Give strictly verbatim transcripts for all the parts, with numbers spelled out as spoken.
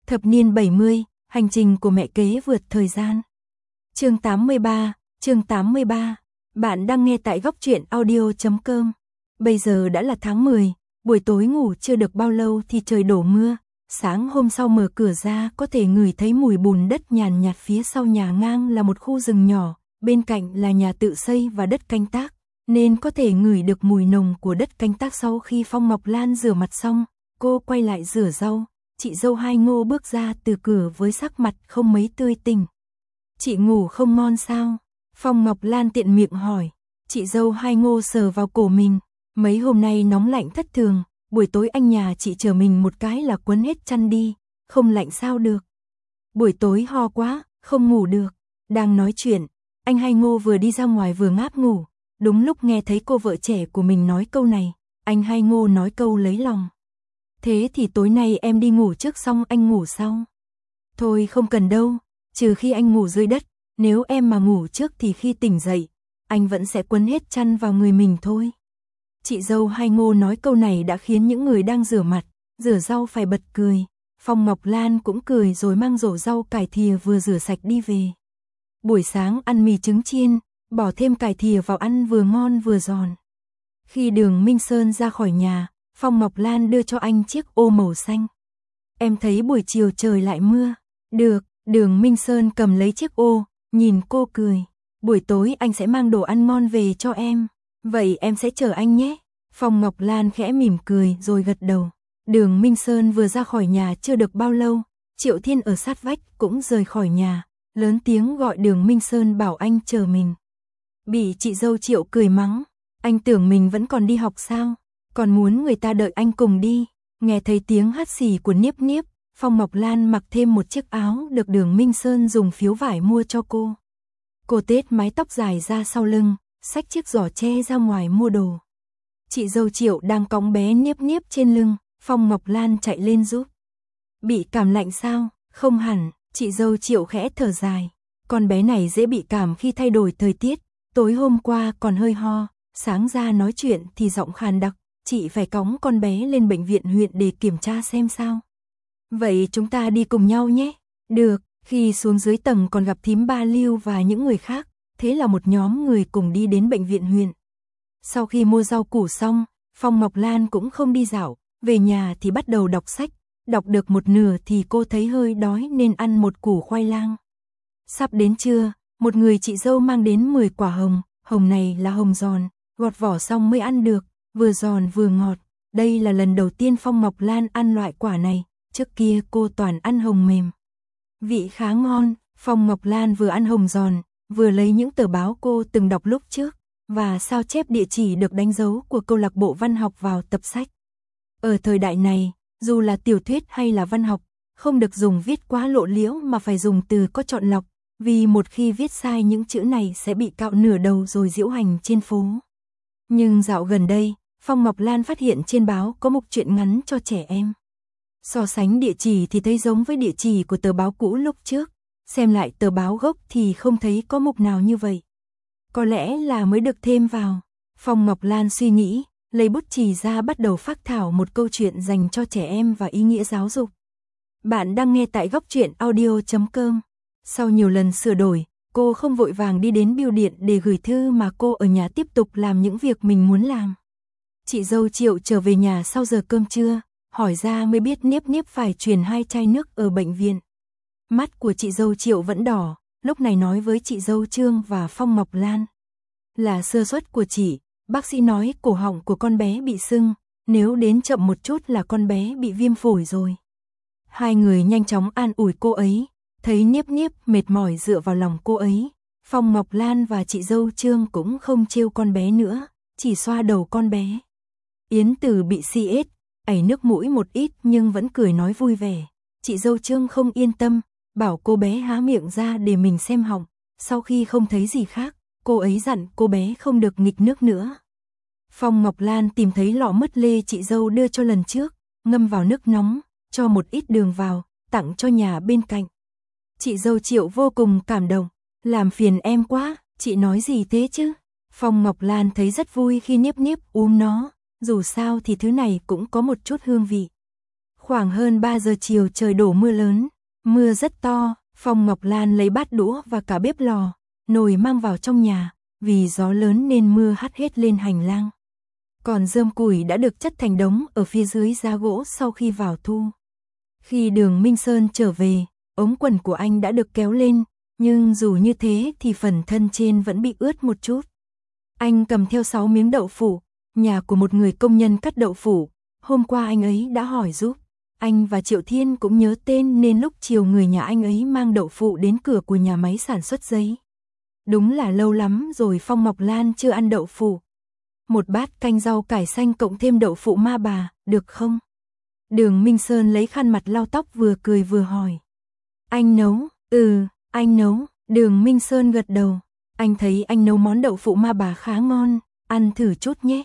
Thập niên bảy mươi, hành trình của mẹ kế vượt thời gian. Chương tám mươi ba, chương tám mươi ba. Bạn đang nghe tại góc truyện audio chấm com. Bây giờ đã là tháng mười, buổi tối ngủ chưa được bao lâu thì trời đổ mưa. Sáng hôm sau mở cửa ra có thể ngửi thấy mùi bùn đất nhàn nhạt, phía sau nhà ngang là một khu rừng nhỏ, bên cạnh là nhà tự xây và đất canh tác, nên có thể ngửi được mùi nồng của đất canh tác. Sau khi Phong Ngọc Lan rửa mặt xong, cô quay lại rửa rau. Chị dâu Hai Ngô bước ra từ cửa với sắc mặt không mấy tươi tỉnh. Chị ngủ không ngon sao? Phong Ngọc Lan tiện miệng hỏi. Chị dâu Hai Ngô sờ vào cổ mình. Mấy hôm nay nóng lạnh thất thường, buổi tối anh nhà chị chở mình một cái là quấn hết chăn đi, không lạnh sao được. Buổi tối ho quá, không ngủ được. Đang nói chuyện, anh Hai Ngô vừa đi ra ngoài vừa ngáp ngủ. Đúng lúc nghe thấy cô vợ trẻ của mình nói câu này, anh Hai Ngô nói câu lấy lòng. Thế thì tối nay em đi ngủ trước xong anh ngủ sau. Thôi không cần đâu, trừ khi anh ngủ dưới đất, nếu em mà ngủ trước thì khi tỉnh dậy, anh vẫn sẽ quấn hết chăn vào người mình thôi. Chị dâu Hai Ngô nói câu này đã khiến những người đang rửa mặt, rửa rau phải bật cười. Phong Ngọc Lan cũng cười rồi mang rổ rau cải thìa vừa rửa sạch đi về. Buổi sáng ăn mì trứng chiên, bỏ thêm cải thìa vào ăn vừa ngon vừa giòn. Khi Đường Minh Sơn ra khỏi nhà, Phong Ngọc Lan đưa cho anh chiếc ô màu xanh. Em thấy buổi chiều trời lại mưa. Được, Đường Minh Sơn cầm lấy chiếc ô, nhìn cô cười. Buổi tối anh sẽ mang đồ ăn ngon về cho em. Vậy em sẽ chờ anh nhé. Phong Ngọc Lan khẽ mỉm cười rồi gật đầu. Đường Minh Sơn vừa ra khỏi nhà chưa được bao lâu, Triệu Thiên ở sát vách cũng rời khỏi nhà, lớn tiếng gọi Đường Minh Sơn bảo anh chờ mình. Bị chị dâu Triệu cười mắng, anh tưởng mình vẫn còn đi học sao, còn muốn người ta đợi anh cùng đi. Nghe thấy tiếng hắt xì của Niếp Niếp, Phong Ngọc Lan mặc thêm một chiếc áo được Đường Minh Sơn dùng phiếu vải mua cho cô. Cô tết mái tóc dài ra sau lưng, xách chiếc giỏ tre ra ngoài mua đồ. Chị dâu Triệu đang cõng bé Niếp Niếp trên lưng, Phong Ngọc Lan chạy lên giúp. Bị cảm lạnh sao? Không hẳn, chị dâu Triệu khẽ thở dài. Con bé này dễ bị cảm khi thay đổi thời tiết, tối hôm qua còn hơi ho, sáng ra nói chuyện thì giọng khàn đặc, chị phải cõng con bé lên bệnh viện huyện để kiểm tra xem sao. Vậy chúng ta đi cùng nhau nhé. Được, khi xuống dưới tầng còn gặp thím Ba Lưu và những người khác, thế là một nhóm người cùng đi đến bệnh viện huyện. Sau khi mua rau củ xong, Phong Ngọc Lan cũng không đi dạo, về nhà thì bắt đầu đọc sách, đọc được một nửa thì cô thấy hơi đói nên ăn một củ khoai lang. Sắp đến trưa, một người chị dâu mang đến mười quả hồng, hồng này là hồng giòn, gọt vỏ xong mới ăn được, vừa giòn vừa ngọt. Đây là lần đầu tiên Phong Ngọc Lan ăn loại quả này, trước kia cô toàn ăn hồng mềm. Vị khá ngon, Phong Ngọc Lan vừa ăn hồng giòn, vừa lấy những tờ báo cô từng đọc lúc trước, và sao chép địa chỉ được đánh dấu của câu lạc bộ văn học vào tập sách. Ở thời đại này, dù là tiểu thuyết hay là văn học, không được dùng viết quá lộ liễu mà phải dùng từ có chọn lọc, vì một khi viết sai những chữ này sẽ bị cạo nửa đầu rồi diễu hành trên phố. Nhưng dạo gần đây, Phong Ngọc Lan phát hiện trên báo có mục truyện ngắn cho trẻ em. So sánh địa chỉ thì thấy giống với địa chỉ của tờ báo cũ lúc trước, xem lại tờ báo gốc thì không thấy có mục nào như vậy. Có lẽ là mới được thêm vào. Phong Ngọc Lan suy nghĩ, lấy bút chì ra bắt đầu phác thảo một câu chuyện dành cho trẻ em và ý nghĩa giáo dục. Bạn đang nghe tại góc truyện audio chấm com. Sau nhiều lần sửa đổi, cô không vội vàng đi đến bưu điện để gửi thư mà cô ở nhà tiếp tục làm những việc mình muốn làm. Chị dâu Triệu trở về nhà sau giờ cơm trưa, hỏi ra mới biết Niếp Niếp phải truyền hai chai nước ở bệnh viện. Mắt của chị dâu Triệu vẫn đỏ, lúc này nói với chị dâu Trương và Phong Ngọc Lan. Là sơ suất của chị, bác sĩ nói cổ họng của con bé bị sưng, nếu đến chậm một chút là con bé bị viêm phổi rồi. Hai người nhanh chóng an ủi cô ấy, thấy Niếp Niếp mệt mỏi dựa vào lòng cô ấy. Phong Ngọc Lan và chị dâu Trương cũng không trêu con bé nữa, chỉ xoa đầu con bé. Yến Từ bị xê ét, ảy nước mũi một ít nhưng vẫn cười nói vui vẻ. Chị dâu Trương không yên tâm, bảo cô bé há miệng ra để mình xem họng. Sau khi không thấy gì khác, cô ấy dặn cô bé không được nghịch nước nữa. Phong Ngọc Lan tìm thấy lọ mứt lê chị dâu đưa cho lần trước, ngâm vào nước nóng, cho một ít đường vào, tặng cho nhà bên cạnh. Chị dâu Triệu vô cùng cảm động, làm phiền em quá, chị nói gì thế chứ? Phong Ngọc Lan thấy rất vui khi Niếp Niếp uống nó, dù sao thì thứ này cũng có một chút hương vị. Khoảng hơn ba giờ chiều trời đổ mưa lớn, mưa rất to, Phong Ngọc Lan lấy bát đũa và cả bếp lò, nồi mang vào trong nhà, vì gió lớn nên mưa hắt hết lên hành lang. Còn rơm củi đã được chất thành đống ở phía dưới giá gỗ sau khi vào thu. Khi Đường Minh Sơn trở về, ống quần của anh đã được kéo lên, nhưng dù như thế thì phần thân trên vẫn bị ướt một chút. Anh cầm theo sáu miếng đậu phụ, nhà của một người công nhân cắt đậu phụ, hôm qua anh ấy đã hỏi giúp. Anh và Triệu Thiên cũng nhớ tên nên lúc chiều người nhà anh ấy mang đậu phụ đến cửa của nhà máy sản xuất giấy. Đúng là lâu lắm rồi Phong Ngọc Lan chưa ăn đậu phụ. Một bát canh rau cải xanh cộng thêm đậu phụ ma bà, được không? Đường Minh Sơn lấy khăn mặt lau tóc vừa cười vừa hỏi. Anh nấu? Ừ, anh nấu. Đường Minh Sơn gật đầu. Anh thấy anh nấu món đậu phụ ma bà khá ngon, ăn thử chút nhé.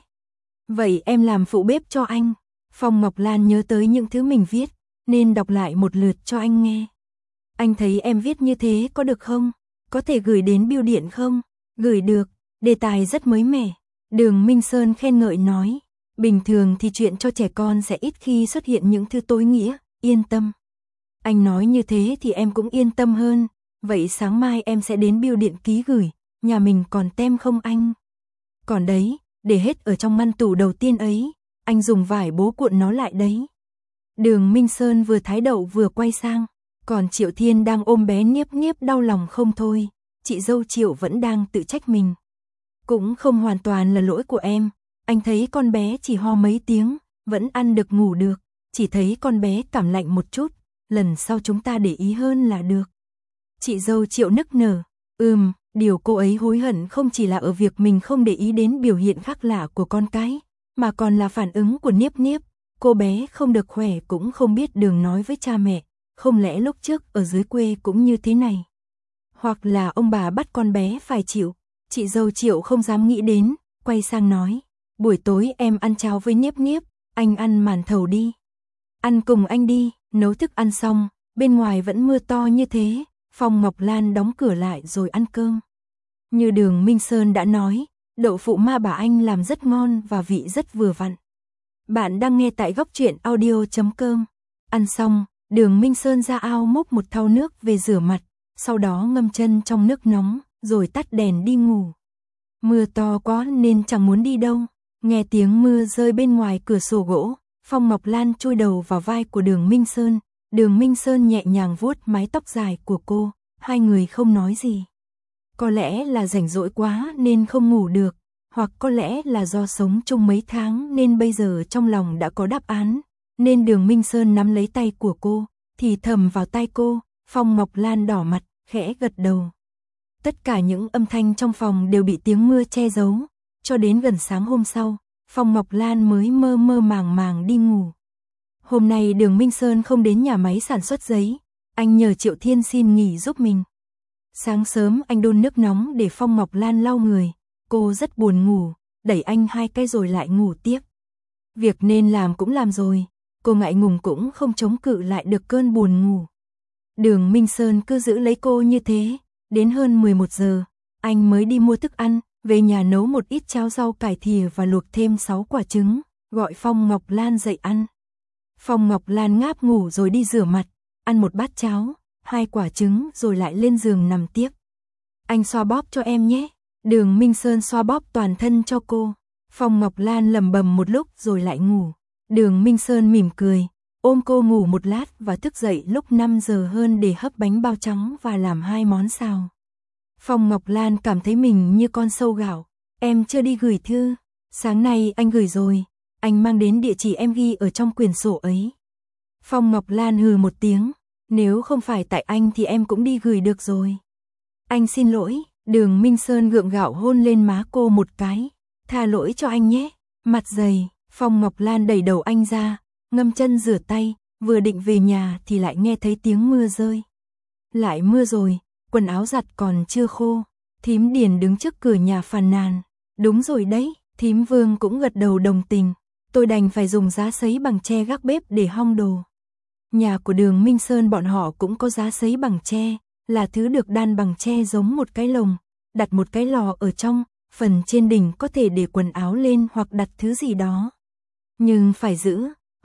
Vậy em làm phụ bếp cho anh. Phong Ngọc Lan nhớ tới những thứ mình viết, nên đọc lại một lượt cho anh nghe. Anh thấy em viết như thế có được không? Có thể gửi đến bưu điện không? Gửi được, đề tài rất mới mẻ. Đường Minh Sơn khen ngợi nói. Bình thường thì chuyện cho trẻ con sẽ ít khi xuất hiện những thứ tối nghĩa, yên tâm. Anh nói như thế thì em cũng yên tâm hơn. Vậy sáng mai em sẽ đến bưu điện ký gửi, nhà mình còn tem không anh? Còn đấy, để hết ở trong ngăn tủ đầu tiên ấy, anh dùng vải bố cuộn nó lại đấy. Đường Minh Sơn vừa thái đậu vừa quay sang, còn Triệu Thiên đang ôm bé Niếp Niếp đau lòng không thôi, chị dâu Triệu vẫn đang tự trách mình. Cũng không hoàn toàn là lỗi của em, anh thấy con bé chỉ ho mấy tiếng, vẫn ăn được ngủ được, chỉ thấy con bé cảm lạnh một chút, lần sau chúng ta để ý hơn là được. Chị dâu Triệu nức nở, ừm, điều cô ấy hối hận không chỉ là ở việc mình không để ý đến biểu hiện khác lạ của con cái, mà còn là phản ứng của Niếp Niếp, cô bé không được khỏe cũng không biết đường nói với cha mẹ, không lẽ lúc trước ở dưới quê cũng như thế này. Hoặc là ông bà bắt con bé phải chịu, chị dâu Triệu không dám nghĩ đến, quay sang nói, buổi tối em ăn cháo với Niếp Niếp, anh ăn màn thầu đi. Ăn cùng anh đi, nấu thức ăn xong, bên ngoài vẫn mưa to như thế, Phong Ngọc Lan đóng cửa lại rồi ăn cơm. Như Đường Minh Sơn đã nói, đậu phụ ma bà anh làm rất ngon và vị rất vừa vặn. Bạn đang nghe tại góc truyện audio chấm com. Ăn xong, Đường Minh Sơn ra ao múc một thau nước về rửa mặt, sau đó ngâm chân trong nước nóng, rồi tắt đèn đi ngủ. Mưa to quá nên chẳng muốn đi đâu, nghe tiếng mưa rơi bên ngoài cửa sổ gỗ, Phong Ngọc Lan chui đầu vào vai của Đường Minh Sơn, Đường Minh Sơn nhẹ nhàng vuốt mái tóc dài của cô, hai người không nói gì. Có lẽ là rảnh rỗi quá nên không ngủ được, hoặc có lẽ là do sống chung mấy tháng nên bây giờ trong lòng đã có đáp án, nên Đường Minh Sơn nắm lấy tay của cô, thì thầm vào tai cô, Phong Ngọc Lan đỏ mặt, khẽ gật đầu. Tất cả những âm thanh trong phòng đều bị tiếng mưa che giấu, cho đến gần sáng hôm sau, Phong Ngọc Lan mới mơ mơ màng màng đi ngủ. Hôm nay Đường Minh Sơn không đến nhà máy sản xuất giấy, anh nhờ Triệu Thiên xin nghỉ giúp mình. Sáng sớm anh đun nước nóng để Phong Ngọc Lan lau người, cô rất buồn ngủ, đẩy anh hai cái rồi lại ngủ tiếp. Việc nên làm cũng làm rồi, cô ngại ngùng cũng không chống cự lại được cơn buồn ngủ. Đường Minh Sơn cứ giữ lấy cô như thế, đến hơn mười một giờ, anh mới đi mua thức ăn, về nhà nấu một ít cháo rau cải thìa và luộc thêm sáu quả trứng, gọi Phong Ngọc Lan dậy ăn. Phong Ngọc Lan ngáp ngủ rồi đi rửa mặt, ăn một bát cháo, hai quả trứng rồi lại lên giường nằm tiếp. Anh xoa bóp cho em nhé. Đường Minh Sơn xoa bóp toàn thân cho cô. Phong Ngọc Lan lẩm bẩm một lúc rồi lại ngủ. Đường Minh Sơn mỉm cười, ôm cô ngủ một lát và thức dậy lúc năm giờ hơn để hấp bánh bao trắng và làm hai món xào. Phong Ngọc Lan cảm thấy mình như con sâu gạo. Em chưa đi gửi thư. Sáng nay anh gửi rồi. Anh mang đến địa chỉ em ghi ở trong quyển sổ ấy. Phong Ngọc Lan hừ một tiếng. Nếu không phải tại anh thì em cũng đi gửi được rồi. Anh xin lỗi. Đường Minh Sơn gượng gạo hôn lên má cô một cái. Tha lỗi cho anh nhé. Mặt dày, Phong Ngọc Lan đẩy đầu anh ra, ngâm chân rửa tay, vừa định về nhà thì lại nghe thấy tiếng mưa rơi. Lại mưa rồi, quần áo giặt còn chưa khô. Thím Điền đứng trước cửa nhà phàn nàn. Đúng rồi đấy, thím Vương cũng gật đầu đồng tình. Tôi đành phải dùng giá sấy bằng tre gác bếp để hong đồ. Nhà của Đường Minh Sơn bọn họ cũng có giá sấy bằng tre, là thứ được đan bằng tre giống một cái lồng, đặt một cái lò ở trong, phần trên đỉnh có thể để quần áo lên hoặc đặt thứ gì đó. Nhưng phải giữ,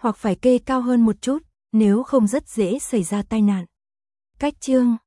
hoặc phải kê cao hơn một chút, nếu không rất dễ xảy ra tai nạn. Cách chương